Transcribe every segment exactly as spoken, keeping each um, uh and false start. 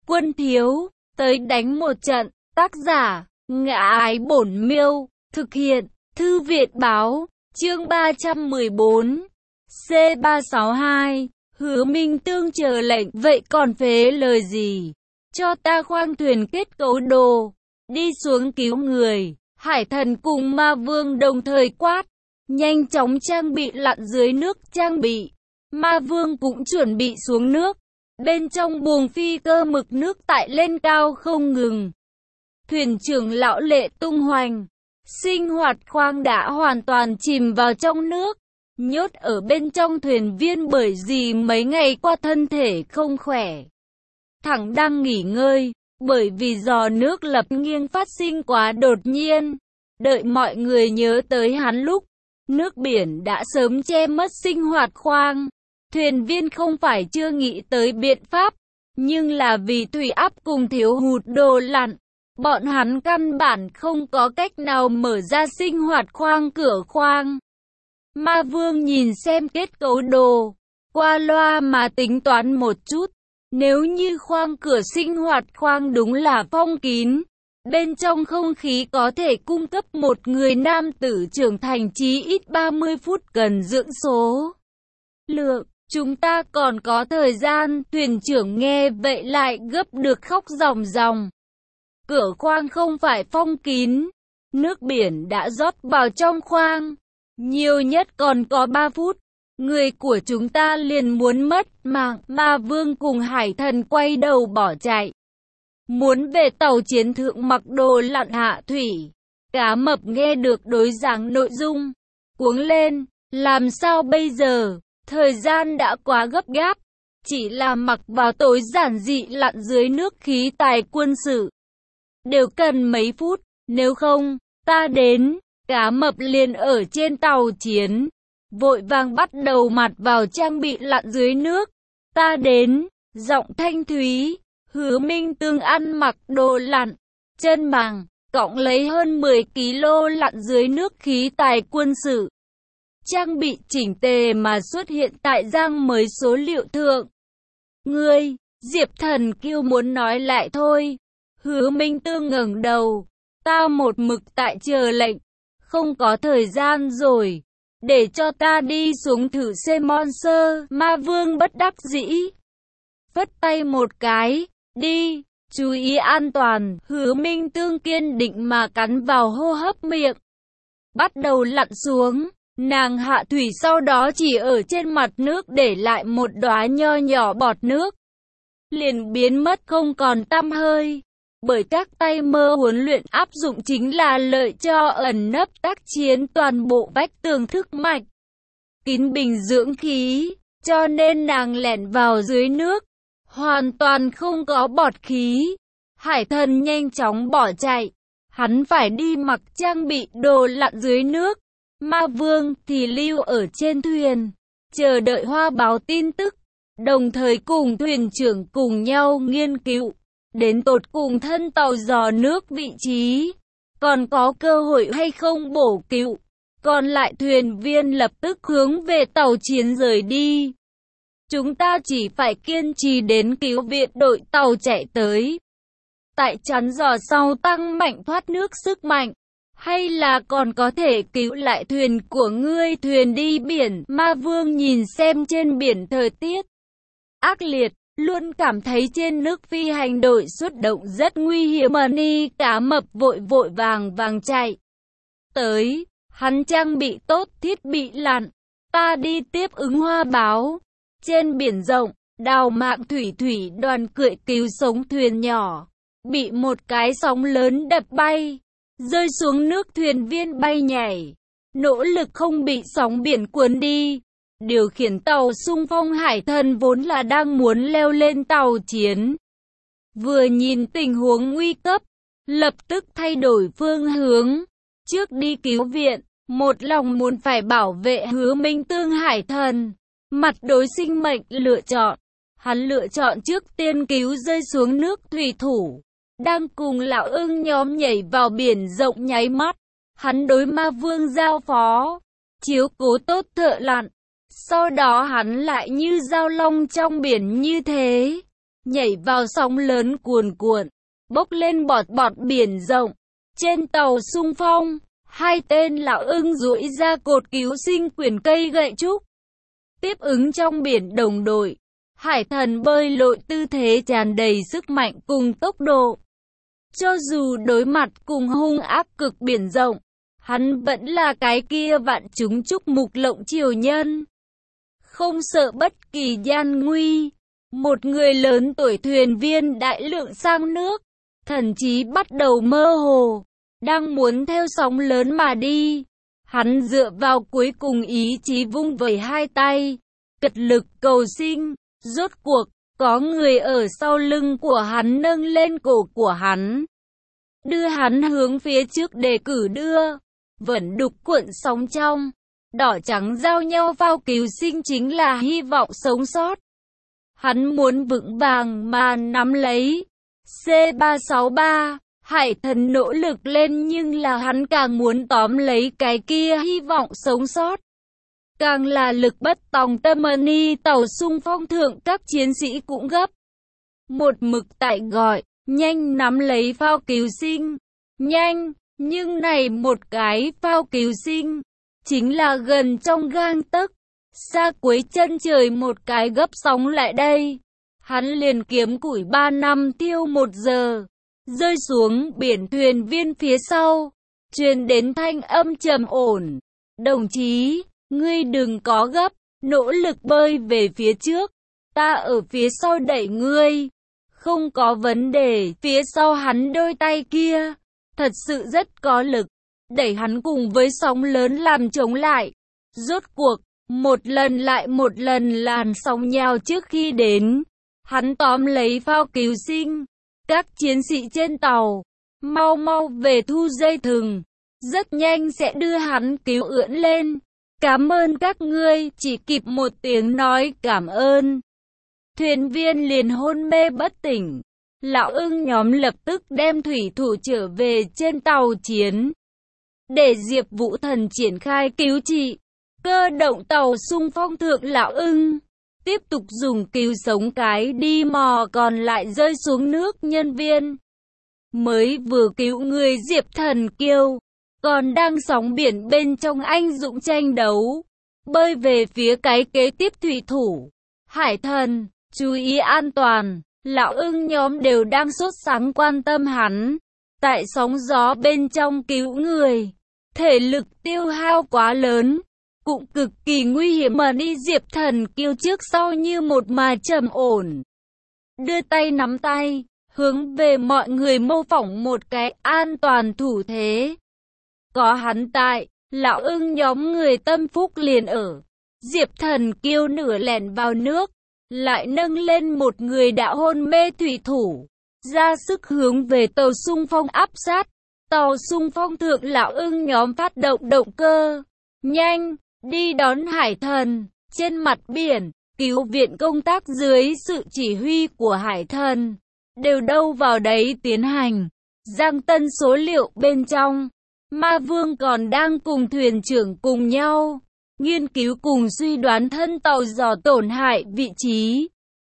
Quân thiếu, tới đánh một trận. Tác giả, Ngã Ái Bổn Miêu. Thực hiện, Thư viện báo. Chương ba trăm mười bốn. C ba sáu hai. Hứa Minh Tương chờ lệnh. Vậy còn phế lời gì? Cho ta khoang thuyền kết cấu đồ. Đi xuống cứu người. Hải Thần cùng Ma Vương đồng thời quát. Nhanh chóng trang bị lặn dưới nước trang bị. Ma Vương cũng chuẩn bị xuống nước. Bên trong buồng phi cơ mực nước tại lên cao không ngừng. Thuyền trưởng lão Lệ tung hoành. Sinh hoạt khoang đã hoàn toàn chìm vào trong nước. Nhốt ở bên trong thuyền viên bởi vì mấy ngày qua thân thể không khỏe. Thẳng đang nghỉ ngơi, bởi vì gió nước lập nghiêng phát sinh quá đột nhiên. Đợi mọi người nhớ tới hắn lúc, nước biển đã sớm che mất sinh hoạt khoang. Thuyền viên không phải chưa nghĩ tới biện pháp, nhưng là vì thủy áp cùng thiếu hụt đồ lặn. Bọn hắn căn bản không có cách nào mở ra sinh hoạt khoang cửa khoang. Ma Vương nhìn xem kết cấu đồ, qua loa mà tính toán một chút. Nếu như khoang cửa sinh hoạt khoang đúng là phong kín, bên trong không khí có thể cung cấp một người nam tử trưởng thành chí ít ba mươi phút cần dưỡng số lượng. Chúng ta còn có thời gian. Thuyền trưởng nghe vậy lại gấp được khóc ròng ròng. Cửa khoang không phải phong kín, nước biển đã rót vào trong khoang. Nhiều nhất còn có ba phút, người của chúng ta liền muốn mất mạng. Ma Vương cùng Hải Thần quay đầu bỏ chạy. Muốn về tàu chiến thượng mặc đồ lặn hạ thủy. Cá Mập nghe được đối giảng nội dung, cuống lên, làm sao bây giờ? Thời gian đã quá gấp gáp, chỉ là mặc vào tối giản dị lặn dưới nước khí tài quân sự. Đều cần mấy phút, nếu không, ta đến. Cá Mập liền ở trên tàu chiến, vội vàng bắt đầu mặt vào trang bị lặn dưới nước. Ta đến, giọng thanh thúy, Hứa Minh Tương ăn mặc đồ lặn, chân màng, cõng lấy hơn mười ki lô lặn dưới nước khí tài quân sự. Trang bị chỉnh tề mà xuất hiện tại Giang mới số liệu thượng. Ngươi, Diệp Thần Kiêu muốn nói lại thôi. Hứa Minh Tương ngẩng đầu, ta một mực tại chờ lệnh, không có thời gian rồi, để cho ta đi xuống thử xem monster. Ma Vương bất đắc dĩ, phất tay một cái, đi, chú ý an toàn. Hứa Minh Tương kiên định mà cắn vào hô hấp miệng, bắt đầu lặn xuống. Nàng hạ thủy sau đó chỉ ở trên mặt nước để lại một đóa nho nhỏ bọt nước, liền biến mất không còn tăm hơi. Bởi các tay mơ huấn luyện áp dụng chính là lợi cho ẩn nấp tác chiến toàn bộ vách tường thức mạch, kín bình dưỡng khí, cho nên nàng lẻn vào dưới nước, hoàn toàn không có bọt khí. Hải Thần nhanh chóng bỏ chạy, hắn phải đi mặc trang bị đồ lặn dưới nước. Ma Vương thì lưu ở trên thuyền, chờ đợi Hoa báo tin tức, đồng thời cùng thuyền trưởng cùng nhau nghiên cứu đến tột cùng thân tàu dò nước vị trí, còn có cơ hội hay không bổ cứu. Còn lại thuyền viên lập tức hướng về tàu chiến rời đi. Chúng ta chỉ phải kiên trì đến cứu viện đội tàu chạy tới. Tại chắn giò sau tăng mạnh thoát nước sức mạnh, hay là còn có thể cứu lại thuyền của ngươi? Thuyền đi biển. Ma Vương nhìn xem trên biển thời tiết ác liệt, luôn cảm thấy trên nước phi hành đội xuất động rất nguy hiểm. Ni Cá Mập vội vội vàng vàng chạy tới, hắn trang bị tốt thiết bị lặn. Ta đi tiếp ứng Hoa báo. Trên biển rộng, Đào Mạng thủy thủy đoàn cưỡi cứu sống thuyền nhỏ, bị một cái sóng lớn đập bay, rơi xuống nước. Thuyền viên bay nhảy, nỗ lực không bị sóng biển cuốn đi. Điều khiển tàu xung phong Hải Thần vốn là đang muốn leo lên tàu chiến, vừa nhìn tình huống nguy cấp, lập tức thay đổi phương hướng, trước đi cứu viện. Một lòng muốn phải bảo vệ Hứa Minh Tương. Hải Thần mặt đối sinh mệnh lựa chọn, hắn lựa chọn trước tiên cứu rơi xuống nước thủy thủ đang cùng lão ưng nhóm nhảy vào biển rộng. Nháy mắt, hắn đối Ma Vương giao phó, chiếu cố tốt thợ lặn. Sau đó hắn lại như giao long trong biển như thế, nhảy vào sóng lớn cuồn cuộn, bốc lên bọt bọt biển rộng. Trên tàu xung phong, hai tên lão ưng duỗi ra cột cứu sinh quyền cây gậy trúc. Tiếp ứng trong biển đồng đội, hải thần bơi lội tư thế tràn đầy sức mạnh cùng tốc độ. Cho dù đối mặt cùng hung ác cực biển rộng, hắn vẫn là cái kia vạn chúng chúc mục lộng triều nhân. Không sợ bất kỳ gian nguy, một người lớn tuổi thuyền viên đại lượng sang nước, thần trí bắt đầu mơ hồ, đang muốn theo sóng lớn mà đi. Hắn dựa vào cuối cùng ý chí vung vẩy hai tay, cật lực cầu sinh. Rốt cuộc, có người ở sau lưng của hắn nâng lên cổ của hắn, đưa hắn hướng phía trước để cử đưa. Vẫn đục cuộn sóng trong, đỏ trắng giao nhau vào cứu sinh chính là hy vọng sống sót. Hắn muốn vững vàng mà nắm lấy. C ba sáu ba, hải thần nỗ lực lên nhưng là hắn càng muốn tóm lấy cái kia hy vọng sống sót. Càng là lực bất tòng tâm ni tàu xung phong thượng các chiến sĩ cũng gấp. Một mực tại gọi, nhanh nắm lấy phao cứu sinh. Nhanh, nhưng này một cái phao cứu sinh, chính là gần trong gang tấc. Xa cuối chân trời một cái gấp sóng lại đây. Hắn liền kiếm củi ba năm tiêu một giờ. Rơi xuống biển thuyền viên phía sau. Truyền đến thanh âm trầm ổn. Đồng chí, ngươi đừng có gấp, nỗ lực bơi về phía trước. Ta ở phía sau đẩy ngươi. Không có vấn đề. Phía sau hắn đôi tay kia, thật sự rất có lực. Đẩy hắn cùng với sóng lớn làm chống lại. Rốt cuộc, một lần lại một lần làn sóng nhào trước khi đến. Hắn tóm lấy phao cứu sinh. Các chiến sĩ trên tàu, mau mau về thu dây thừng. Rất nhanh sẽ đưa hắn cứu ưỡn lên. Cảm ơn các ngươi, chỉ kịp một tiếng nói cảm ơn. Thuyền viên liền hôn mê bất tỉnh. Lão ưng nhóm lập tức đem thủy thủ trở về trên tàu chiến. Để Diệp Vũ Thần triển khai cứu trị. Cơ động tàu xung phong thượng lão ưng. Tiếp tục dùng cứu sống cái đi mò còn lại rơi xuống nước nhân viên. Mới vừa cứu người Diệp Thần Kiêu, còn đang sóng biển bên trong anh dũng tranh đấu. Bơi về phía cái kế tiếp thủy thủ. Hải thần, chú ý an toàn. Lão ưng nhóm đều đang sốt sắng quan tâm hắn. Tại sóng gió bên trong cứu người, thể lực tiêu hao quá lớn, cũng cực kỳ nguy hiểm mà đi. Diệp Thần Kiêu trước sau như một mà trầm ổn. Đưa tay nắm tay, hướng về mọi người mô phỏng một cái an toàn thủ thế. Có hắn tại, lão ưng nhóm người tâm phúc liền ở. Diệp Thần Kiêu nửa lẻn vào nước, lại nâng lên một người đã hôn mê thủy thủ, ra sức hướng về tàu xung phong áp sát. Tàu xung phong thượng lão ưng nhóm phát động động cơ, nhanh, đi đón hải thần. Trên mặt biển, cứu viện công tác dưới sự chỉ huy của hải thần, đều đâu vào đấy tiến hành. Giang Tân số liệu bên trong, Ma Vương còn đang cùng thuyền trưởng cùng nhau nghiên cứu cùng suy đoán thân tàu dò tổn hại vị trí,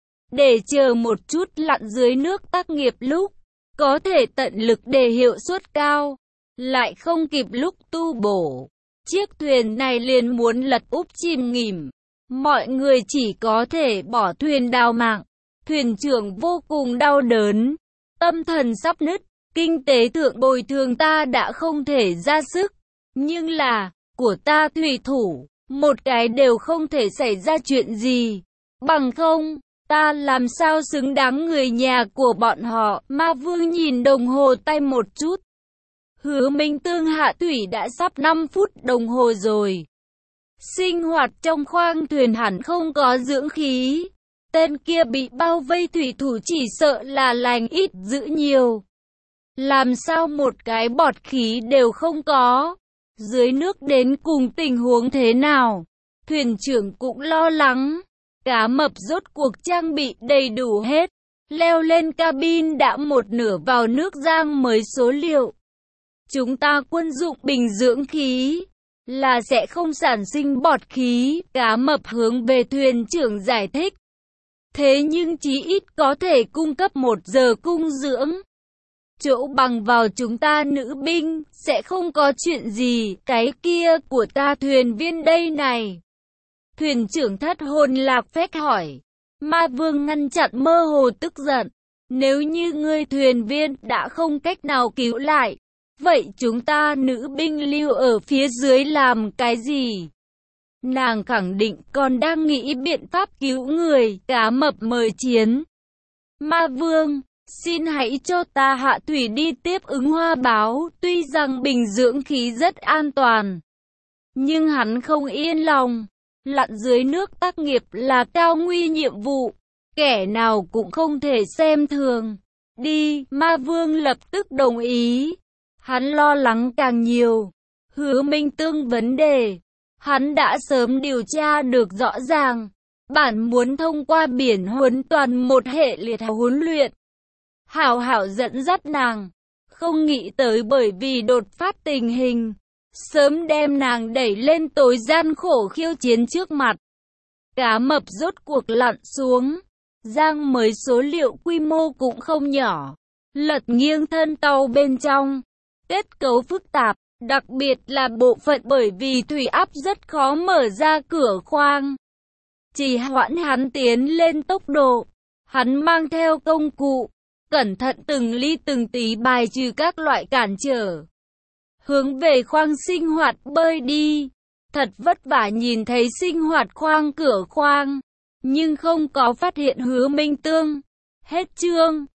để chờ một chút lặn dưới nước tác nghiệp lúc có thể tận lực để hiệu suất cao, lại không kịp lúc tu bổ. Chiếc thuyền này liền muốn lật úp chìm nghỉm, mọi người chỉ có thể bỏ thuyền đào mạng. Thuyền trưởng vô cùng đau đớn, tâm thần sắp nứt. Kinh tế thượng bồi thường ta đã không thể ra sức, nhưng là, của ta thủy thủ, một cái đều không thể xảy ra chuyện gì. Bằng không, ta làm sao xứng đáng người nhà của bọn họ. Ma Vương nhìn đồng hồ tay một chút. Hứa Minh Tương hạ thủy đã sắp năm phút đồng hồ rồi. Sinh hoạt trong khoang thuyền hẳn không có dưỡng khí. Tên kia bị bao vây thủy thủ chỉ sợ là lành ít giữ nhiều. Làm sao một cái bọt khí đều không có? Dưới nước đến cùng tình huống thế nào? Thuyền trưởng cũng lo lắng. Cá mập rốt cuộc trang bị đầy đủ hết. Leo lên cabin đã một nửa vào nước giang mới số liệu. Chúng ta quân dụng bình dưỡng khí, là sẽ không sản sinh bọt khí. Cá mập hướng về thuyền trưởng giải thích. thế nhưng chí ít có thể cung cấp một giờ cung dưỡng. Chỗ bằng vào chúng ta nữ binh, sẽ không có chuyện gì, cái kia của ta thuyền viên đây này. Thuyền trưởng thất hồn lạc phách hỏi. Ma vương ngăn chặn mơ hồ tức giận. Nếu như ngươi thuyền viên đã không cách nào cứu lại, vậy chúng ta nữ binh lưu ở phía dưới làm cái gì? Nàng khẳng định còn đang nghĩ biện pháp cứu người, cá mập mời chiến. Ma vương, xin hãy cho ta hạ thủy đi tiếp ứng hoa báo, tuy rằng bình dưỡng khí rất an toàn. Nhưng hắn không yên lòng, lặn dưới nước tác nghiệp là cao nguy nhiệm vụ, kẻ nào cũng không thể xem thường. Đi, ma vương lập tức đồng ý. Hắn lo lắng càng nhiều. Hứa Minh Tương vấn đề, hắn đã sớm điều tra được rõ ràng. Bản muốn thông qua biển huấn toàn một hệ liệt huấn luyện. Hảo hảo dẫn dắt nàng. Không nghĩ tới bởi vì đột phát tình hình, sớm đem nàng đẩy lên tối gian khổ khiêu chiến trước mặt. Cá mập rốt cuộc lặn xuống. Giang mới số liệu quy mô cũng không nhỏ. Lật nghiêng thân tàu bên trong. Kết cấu phức tạp, đặc biệt là bộ phận bởi vì thủy áp rất khó mở ra cửa khoang. Chỉ hoãn hắn tiến lên tốc độ. Hắn mang theo công cụ, cẩn thận từng ly từng tí bài trừ các loại cản trở. Hướng về khoang sinh hoạt bơi đi. Thật vất vả nhìn thấy sinh hoạt khoang cửa khoang, nhưng không có phát hiện Hứa Minh Tương. Hết chương.